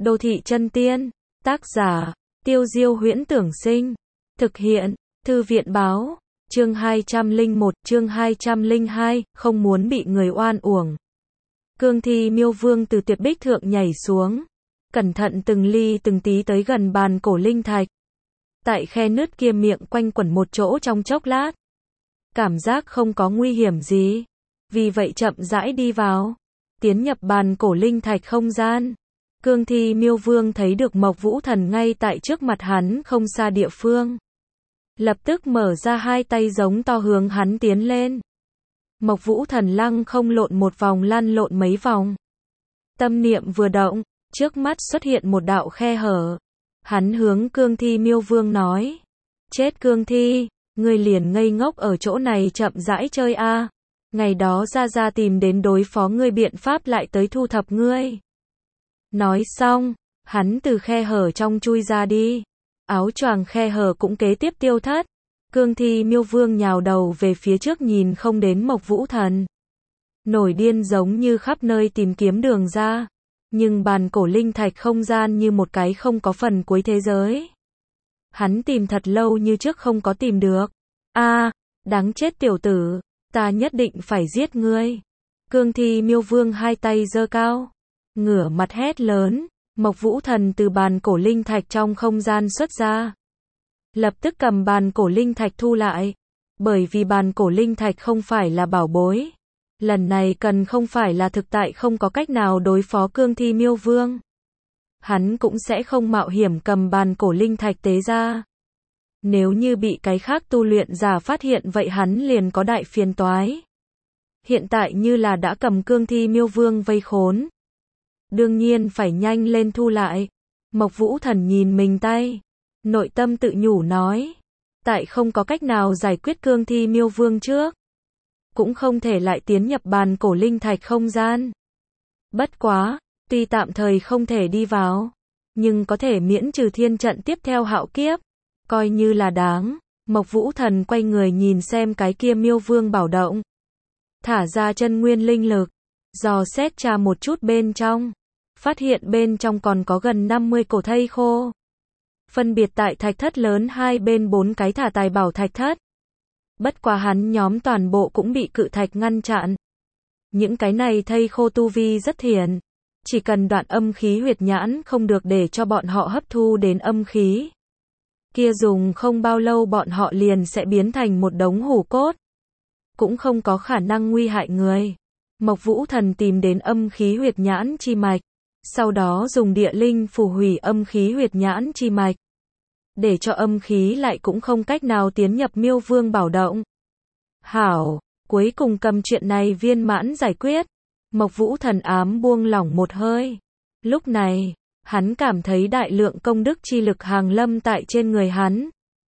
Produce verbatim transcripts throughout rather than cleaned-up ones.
Đô thị chân tiên, tác giả, Tiêu Diêu Huyễn Tưởng Sinh, thực hiện, Thư viện báo, chương hai trăm lẻ một, chương hai trăm lẻ hai, không muốn bị người oan uổng. Cương Thi Miêu Vương từ tuyệt bích thượng nhảy xuống, cẩn thận từng ly từng tí tới gần bàn cổ linh thạch. Tại khe nứt kia miệng quanh quẩn một chỗ trong chốc lát. Cảm giác không có nguy hiểm gì, vì vậy chậm rãi đi vào, tiến nhập bàn cổ linh thạch không gian. Cương Thi Miêu Vương thấy được Mộc Vũ Thần ngay tại trước mặt hắn không xa địa phương. Lập tức mở ra hai tay giống to hướng hắn tiến lên. Mộc Vũ Thần lăng không lộn một vòng lăn lộn mấy vòng. Tâm niệm vừa động, trước mắt xuất hiện một đạo khe hở. Hắn hướng Cương Thi Miêu Vương nói. Chết Cương Thi, ngươi liền ngây ngốc ở chỗ này chậm rãi chơi a. À. Ngày đó ra ra tìm đến đối phó ngươi biện pháp lại tới thu thập ngươi. Nói xong, hắn từ khe hở trong chui ra đi. Áo choàng khe hở cũng kế tiếp tiêu thất. Cương Thi Miêu Vương nhào đầu về phía trước nhìn không đến Mộc Vũ Thần. Nổi điên giống như khắp nơi tìm kiếm đường ra. Nhưng bàn cổ linh thạch không gian như một cái không có phần cuối thế giới. Hắn tìm thật lâu như trước không có tìm được. A, à, đáng chết tiểu tử, ta nhất định phải giết ngươi. Cương Thi Miêu Vương hai tay giơ cao, ngửa mặt hét lớn. Mộc Vũ Thần từ bàn cổ linh thạch trong không gian xuất ra. Lập tức cầm bàn cổ linh thạch thu lại. Bởi vì bàn cổ linh thạch không phải là bảo bối. Lần này cần không phải là thực tại không có cách nào đối phó Cương Thi Miêu Vương. Hắn cũng sẽ không mạo hiểm cầm bàn cổ linh thạch tế ra. Nếu như bị cái khác tu luyện giả phát hiện vậy hắn liền có đại phiền toái. Hiện tại như là đã cầm Cương Thi Miêu Vương vây khốn. Đương nhiên phải nhanh lên thu lại. Mộc Vũ Thần nhìn mình tay. Nội tâm tự nhủ nói. Tại không có cách nào giải quyết Cương Thi Miêu Vương trước. Cũng không thể lại tiến nhập bàn cổ linh thạch không gian. Bất quá, tuy tạm thời không thể đi vào. Nhưng có thể miễn trừ thiên trận tiếp theo hạo kiếp. Coi như là đáng. Mộc Vũ Thần quay người nhìn xem cái kia Miêu Vương bảo động. Thả ra chân nguyên linh lực. Dò xét tra một chút bên trong. Phát hiện bên trong còn có gần năm mươi cổ thây khô. Phân biệt tại thạch thất lớn hai bên bốn cái thả tài bảo thạch thất. Bất quá hắn nhóm toàn bộ cũng bị cự thạch ngăn chặn. Những cái này thây khô tu vi rất thiện. Chỉ cần đoạn âm khí huyệt nhãn không được để cho bọn họ hấp thu đến âm khí. Kia dùng không bao lâu bọn họ liền sẽ biến thành một đống hủ cốt. Cũng không có khả năng nguy hại người. Mộc Vũ Thần tìm đến âm khí huyệt nhãn chi mạch. Sau đó dùng địa linh phù hủy âm khí huyệt nhãn chi mạch. Để cho âm khí lại cũng không cách nào tiến nhập Miêu Vương bảo động. Hảo, cuối cùng cầm chuyện này viên mãn giải quyết. Mộc Vũ Thần ám buông lỏng một hơi. Lúc này, hắn cảm thấy đại lượng công đức chi lực hàng lâm tại trên người hắn.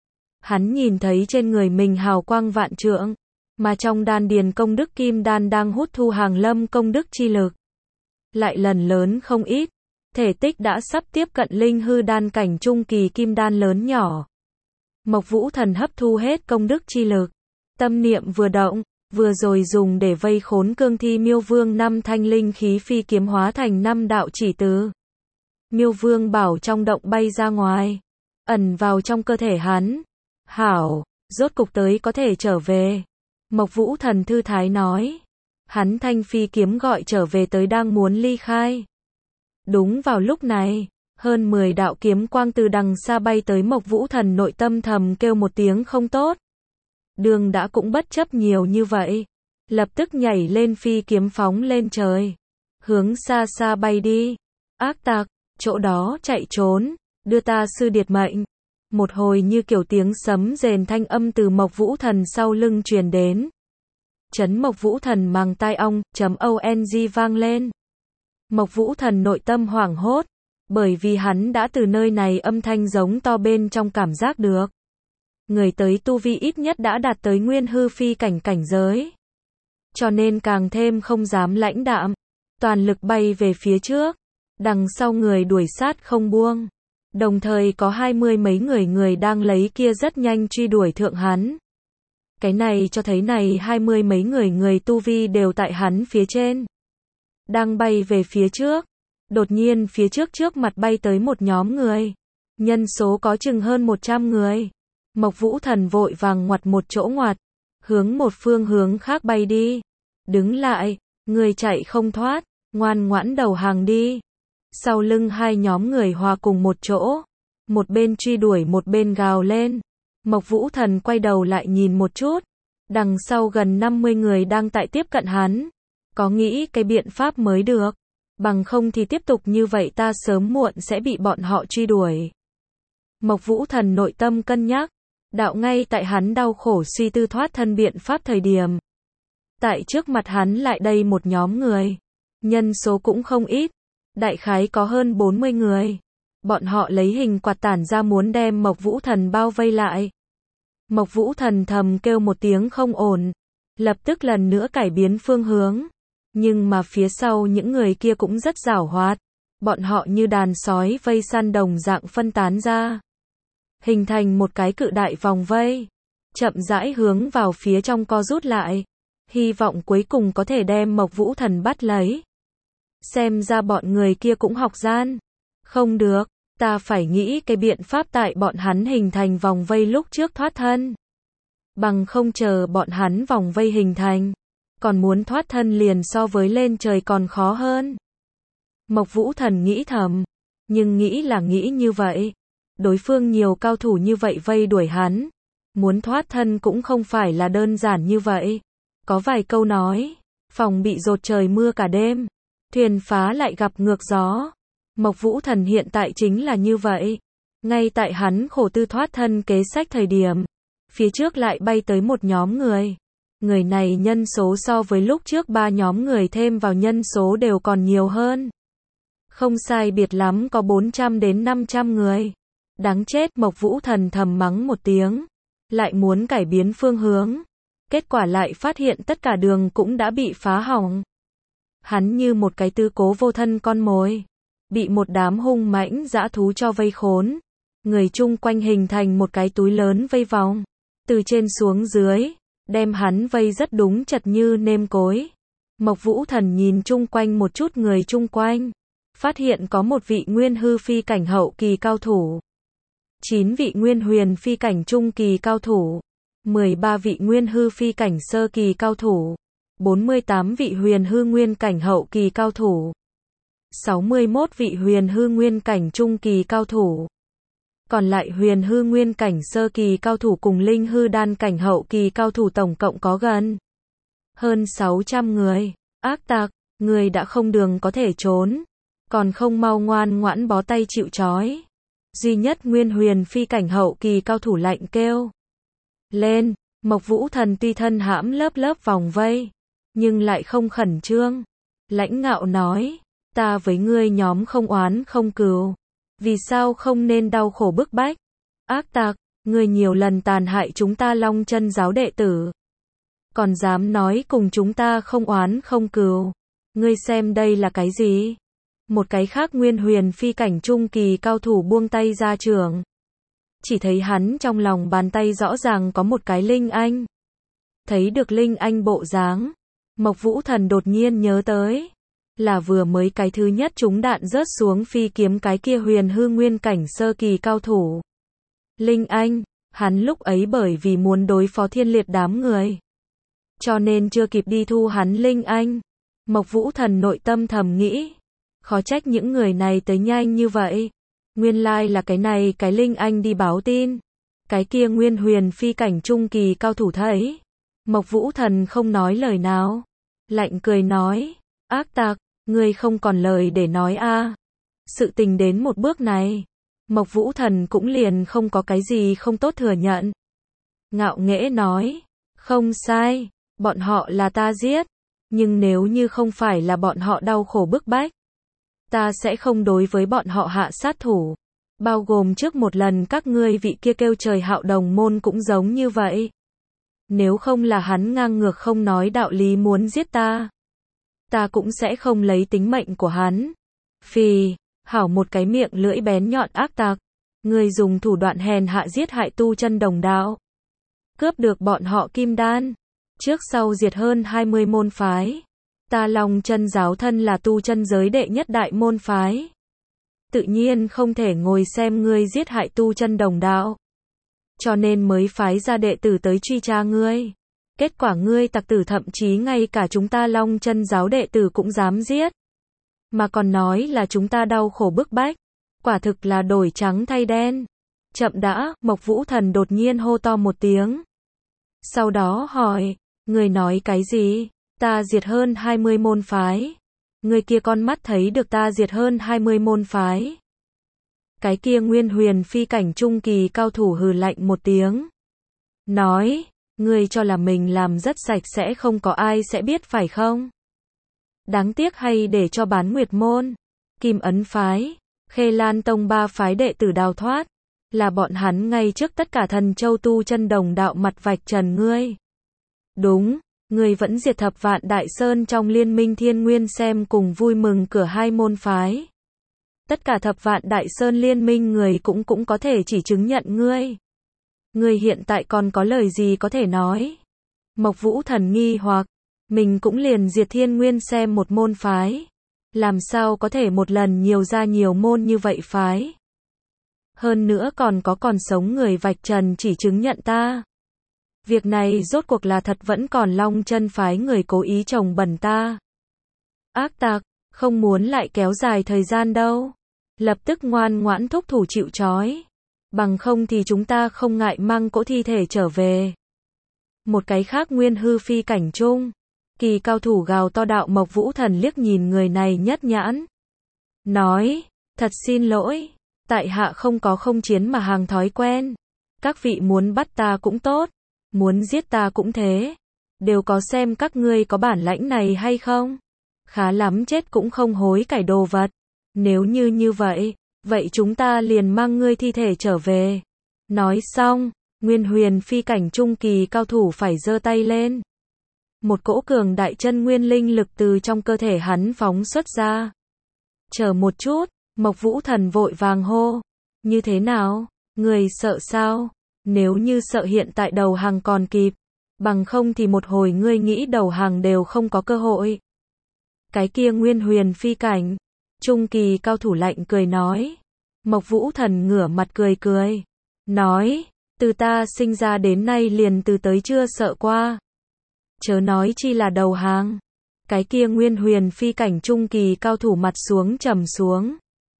Hắn nhìn thấy trên người mình hào quang vạn trượng. Mà trong đan điền công đức kim đan đang hút thu hàng lâm công đức chi lực. Lại lần lớn không ít. Thể tích đã sắp tiếp cận linh hư đan cảnh trung kỳ kim đan lớn nhỏ. Mộc Vũ Thần hấp thu hết công đức chi lực. Tâm niệm vừa động, vừa rồi dùng để vây khốn Cương Thi Miêu Vương năm thanh linh khí phi kiếm hóa thành năm đạo chỉ từ. Miêu Vương bảo trong động bay ra ngoài. Ẩn vào trong cơ thể hắn. Hảo, rốt cục tới có thể trở về. Mộc Vũ Thần thư thái nói. Hắn thanh phi kiếm gọi trở về tới đang muốn ly khai. Đúng vào lúc này, hơn mười đạo kiếm quang từ đằng xa bay tới Mộc Vũ Thần nội tâm thầm kêu một tiếng không tốt. Đường đã cũng bất chấp nhiều như vậy. Lập tức nhảy lên phi kiếm phóng lên trời. Hướng xa xa bay đi. Ác tặc, chỗ đó chạy trốn, đưa ta sư điệt mệnh. Một hồi như kiểu tiếng sấm rền thanh âm từ Mộc Vũ Thần sau lưng truyền đến. Chấn Mộc Vũ Thần màng tai ong, chấm ông vang lên. Mộc Vũ Thần nội tâm hoảng hốt, bởi vì hắn đã từ nơi này âm thanh giống to bên trong cảm giác được. Người tới tu vi ít nhất đã đạt tới nguyên hư phi cảnh cảnh giới. Cho nên càng thêm không dám lãnh đạm, toàn lực bay về phía trước, đằng sau người đuổi sát không buông. Đồng thời có hai mươi mấy người người đang lấy kia rất nhanh truy đuổi thượng hắn. Cái này cho thấy này hai mươi mấy người người tu vi đều tại hắn phía trên. Đang bay về phía trước. Đột nhiên phía trước trước mặt bay tới một nhóm người. Nhân số có chừng hơn một trăm người. Mộc Vũ Thần vội vàng ngoặt một chỗ ngoặt, hướng một phương hướng khác bay đi. Đứng lại, người chạy không thoát, ngoan ngoãn đầu hàng đi. Sau lưng hai nhóm người hòa cùng một chỗ, một bên truy đuổi một bên gào lên. Mộc Vũ Thần quay đầu lại nhìn một chút, đằng sau gần năm mươi người đang tại tiếp cận hắn. Có nghĩ cái biện pháp mới được, bằng không thì tiếp tục như vậy ta sớm muộn sẽ bị bọn họ truy đuổi. Mộc Vũ Thần nội tâm cân nhắc, đạo ngay tại hắn đau khổ suy tư thoát thân biện pháp thời điểm. Tại trước mặt hắn lại đây một nhóm người, nhân số cũng không ít, đại khái có hơn bốn mươi người. Bọn họ lấy hình quạt tản ra muốn đem Mộc Vũ Thần bao vây lại. Mộc Vũ Thần thầm kêu một tiếng không ổn, lập tức lần nữa cải biến phương hướng. Nhưng mà phía sau những người kia cũng rất giảo hoạt, bọn họ như đàn sói vây săn đồng dạng phân tán ra, hình thành một cái cự đại vòng vây, chậm rãi hướng vào phía trong co rút lại, hy vọng cuối cùng có thể đem Mộc Vũ Thần bắt lấy. Xem ra bọn người kia cũng học gian. Không được, ta phải nghĩ cái biện pháp tại bọn hắn hình thành vòng vây lúc trước thoát thân. Bằng không chờ bọn hắn vòng vây hình thành, còn muốn thoát thân liền so với lên trời còn khó hơn. Mộc Vũ Thần nghĩ thầm, nhưng nghĩ là nghĩ như vậy. Đối phương nhiều cao thủ như vậy vây đuổi hắn, muốn thoát thân cũng không phải là đơn giản như vậy. Có vài câu nói, phòng bị dột trời mưa cả đêm, thuyền phá lại gặp ngược gió. Mộc Vũ Thần hiện tại chính là như vậy. Ngay tại hắn khổ tư thoát thân kế sách thời điểm, phía trước lại bay tới một nhóm người. Người này nhân số so với lúc trước ba nhóm người thêm vào nhân số đều còn nhiều hơn. Không sai biệt lắm có bốn trăm đến năm trăm người. Đáng chết, Mộc Vũ Thần thầm mắng một tiếng, lại muốn cải biến phương hướng. Kết quả lại phát hiện tất cả đường cũng đã bị phá hỏng. Hắn như một cái tư cố vô thân con mồi, bị một đám hung mãnh dã thú cho vây khốn. Người chung quanh hình thành một cái túi lớn vây vòng, từ trên xuống dưới, đem hắn vây rất đúng chật như nêm cối. Mộc Vũ Thần nhìn chung quanh một chút người chung quanh, phát hiện có một vị nguyên hư phi cảnh hậu kỳ cao thủ, chín vị nguyên huyền phi cảnh trung kỳ cao thủ, mười ba vị nguyên hư phi cảnh sơ kỳ cao thủ, bốn mươi tám vị huyền hư nguyên cảnh hậu kỳ cao thủ, sáu mươi mốt vị huyền hư nguyên cảnh trung kỳ cao thủ. Còn lại huyền hư nguyên cảnh sơ kỳ cao thủ cùng linh hư đan cảnh hậu kỳ cao thủ tổng cộng có gần hơn sáu trăm người. Ác tặc, người đã không đường có thể trốn, còn không mau ngoan ngoãn bó tay chịu trói. Duy nhất nguyên huyền phi cảnh hậu kỳ cao thủ lạnh kêu lên. Mộc Vũ Thần tuy thân hãm lớp lớp vòng vây, nhưng lại không khẩn trương. Lãnh ngạo nói, ta với ngươi nhóm không oán không cừu, vì sao không nên đau khổ bức bách? Ác tặc, ngươi nhiều lần tàn hại chúng ta Long Chân giáo đệ tử, còn dám nói cùng chúng ta không oán không cừu. Ngươi xem đây là cái gì? Một cái khác nguyên huyền phi cảnh trung kỳ cao thủ buông tay ra trường. Chỉ thấy hắn trong lòng bàn tay rõ ràng có một cái linh anh. Thấy được linh anh bộ dáng, Mộc Vũ Thần đột nhiên nhớ tới, là vừa mới cái thứ nhất trúng đạn rớt xuống phi kiếm cái kia huyền hư nguyên cảnh sơ kỳ cao thủ. Linh anh, hắn lúc ấy bởi vì muốn đối phó thiên liệt đám người, cho nên chưa kịp đi thu hắn linh anh. Mộc Vũ Thần nội tâm thầm nghĩ, khó trách những người này tới nhanh như vậy. Nguyên lai là cái này cái linh anh đi báo tin. Cái kia nguyên huyền phi cảnh trung kỳ cao thủ thấy. Mộc Vũ Thần không nói lời nào, lạnh cười nói, ác tặc, ngươi không còn lời để nói a. À. Sự tình đến một bước này, Mộc Vũ Thần cũng liền không có cái gì không tốt thừa nhận. Ngạo nghễ nói, không sai, bọn họ là ta giết, nhưng nếu như không phải là bọn họ đau khổ bức bách, ta sẽ không đối với bọn họ hạ sát thủ. Bao gồm trước một lần các ngươi vị kia kêu trời Hạo đồng môn cũng giống như vậy. Nếu không là hắn ngang ngược không nói đạo lý muốn giết ta, ta cũng sẽ không lấy tính mệnh của hắn. Phì, hảo một cái miệng lưỡi bén nhọn ác tặc, ngươi dùng thủ đoạn hèn hạ giết hại tu chân đồng đạo, cướp được bọn họ kim đan, trước sau diệt hơn hai mươi môn phái, Ta Long Chân giáo thân là tu chân giới đệ nhất đại môn phái. Tự nhiên không thể ngồi xem ngươi giết hại tu chân đồng đạo. Cho nên mới phái ra đệ tử tới truy tra ngươi. Kết quả ngươi tặc tử thậm chí ngay cả chúng ta Long Chân giáo đệ tử cũng dám giết. Mà còn nói là chúng ta đau khổ bức bách. Quả thực là đổi trắng thay đen. Chậm đã, Mộc Vũ Thần đột nhiên hô to một tiếng. Sau đó hỏi, ngươi nói cái gì? Ta diệt hơn hai mươi môn phái. Người kia con mắt thấy được ta diệt hơn hai mươi môn phái. Cái kia Nguyên Huyền phi cảnh trung kỳ cao thủ hừ lạnh một tiếng. Nói, ngươi cho là mình làm rất sạch sẽ không có ai sẽ biết phải không? Đáng tiếc hay để cho Bán Nguyệt môn, Kim Ấn phái, Khê Lan tông ba phái đệ tử đào thoát. Là bọn hắn ngay trước tất cả thần châu tu chân đồng đạo mặt vạch trần ngươi. Đúng. Người vẫn diệt thập vạn đại sơn trong liên minh thiên nguyên xem cùng vui mừng cửa hai môn phái. Tất cả thập vạn đại sơn liên minh người cũng cũng có thể chỉ chứng nhận ngươi. Ngươi hiện tại còn có lời gì có thể nói? Mộc Vũ Thần nghi hoặc, mình cũng liền diệt thiên nguyên xem một môn phái. Làm sao có thể một lần nhiều ra nhiều môn như vậy phái? Hơn nữa còn có còn sống người vạch trần chỉ chứng nhận ta. Việc này rốt cuộc là thật vẫn còn Long Chân phái người cố ý trồng bẩn ta. Ác tặc, không muốn lại kéo dài thời gian đâu. Lập tức ngoan ngoãn thúc thủ chịu trói. Bằng không thì chúng ta không ngại mang cỗ thi thể trở về. Một cái khác Nguyên Hư phi cảnh trung kỳ cao thủ gào to đạo. Mộc Vũ Thần liếc nhìn người này nhất nhãn. Nói, thật xin lỗi, tại hạ không có không chiến mà hàng thói quen. Các vị muốn bắt ta cũng tốt. Muốn giết ta cũng thế. Đều có xem các ngươi có bản lãnh này hay không. Khá lắm chết cũng không hối cải đồ vật. Nếu như như vậy, vậy chúng ta liền mang ngươi thi thể trở về. Nói xong, Nguyên Huyền phi cảnh trung kỳ cao thủ phải giơ tay lên. Một cỗ cường đại chân nguyên linh lực từ trong cơ thể hắn phóng xuất ra. Chờ một chút, Mộc Vũ Thần vội vàng hô. Như thế nào? Người sợ sao? Nếu như sợ hiện tại đầu hàng còn kịp, bằng không thì một hồi ngươi nghĩ đầu hàng đều không có cơ hội. Cái kia Nguyên Huyền phi cảnh trung kỳ cao thủ lạnh cười nói. Mộc Vũ Thần ngửa mặt cười cười, nói, từ ta sinh ra đến nay liền từ tới chưa sợ qua. Chớ nói chi là đầu hàng. Cái kia Nguyên Huyền phi cảnh trung kỳ cao thủ mặt xuống trầm xuống.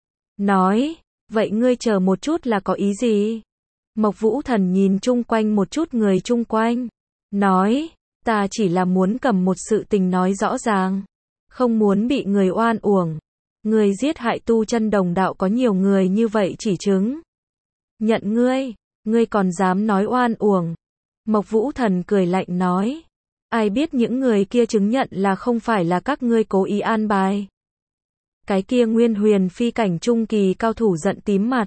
Nói, vậy ngươi chờ một chút là có ý gì? Mộc Vũ Thần nhìn chung quanh một chút người chung quanh. Nói, ta chỉ là muốn cầm một sự tình nói rõ ràng. Không muốn bị người oan uổng. Người giết hại tu chân đồng đạo có nhiều người như vậy chỉ chứng. Nhận ngươi, ngươi còn dám nói oan uổng. Mộc Vũ Thần cười lạnh nói. Ai biết những người kia chứng nhận là không phải là các ngươi cố ý an bài. Cái kia Nguyên Huyền phi cảnh trung kỳ cao thủ giận tím mặt.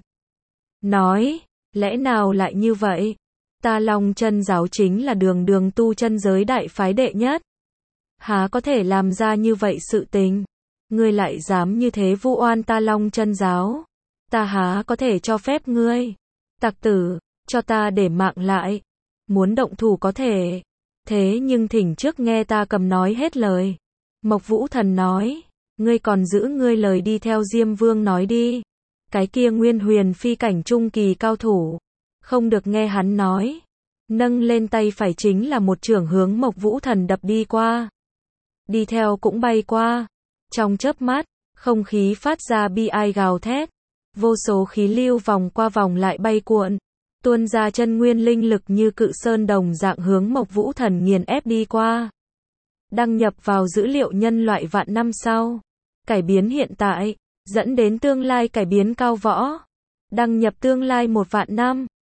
Nói, lẽ nào lại như vậy? Ta Long Chân giáo chính là đường đường tu chân giới đại phái đệ nhất. Há có thể làm ra như vậy sự tình? Ngươi lại dám như thế vu oan ta Long Chân giáo? Ta há có thể cho phép ngươi? Tặc tử, cho ta để mạng lại. Muốn động thủ có thể. Thế nhưng thỉnh trước nghe ta cầm nói hết lời. Mộc Vũ Thần nói, ngươi còn giữ ngươi lời đi theo Diêm Vương nói đi. Cái kia Nguyên Huyền phi cảnh trung kỳ cao thủ, không được nghe hắn nói. Nâng lên tay phải chính là một chưởng hướng Mộc Vũ Thần đập đi qua. Đi theo cũng bay qua. Trong chớp mắt, không khí phát ra bi ai gào thét. Vô số khí lưu vòng qua vòng lại bay cuộn. Tuôn ra chân nguyên linh lực như cự sơn đồng dạng hướng Mộc Vũ Thần nghiền ép đi qua. Đăng nhập vào dữ liệu nhân loại vạn năm sau. Cải biến hiện tại, dẫn đến tương lai cải biến cao võ. Đăng nhập tương lai một vạn năm.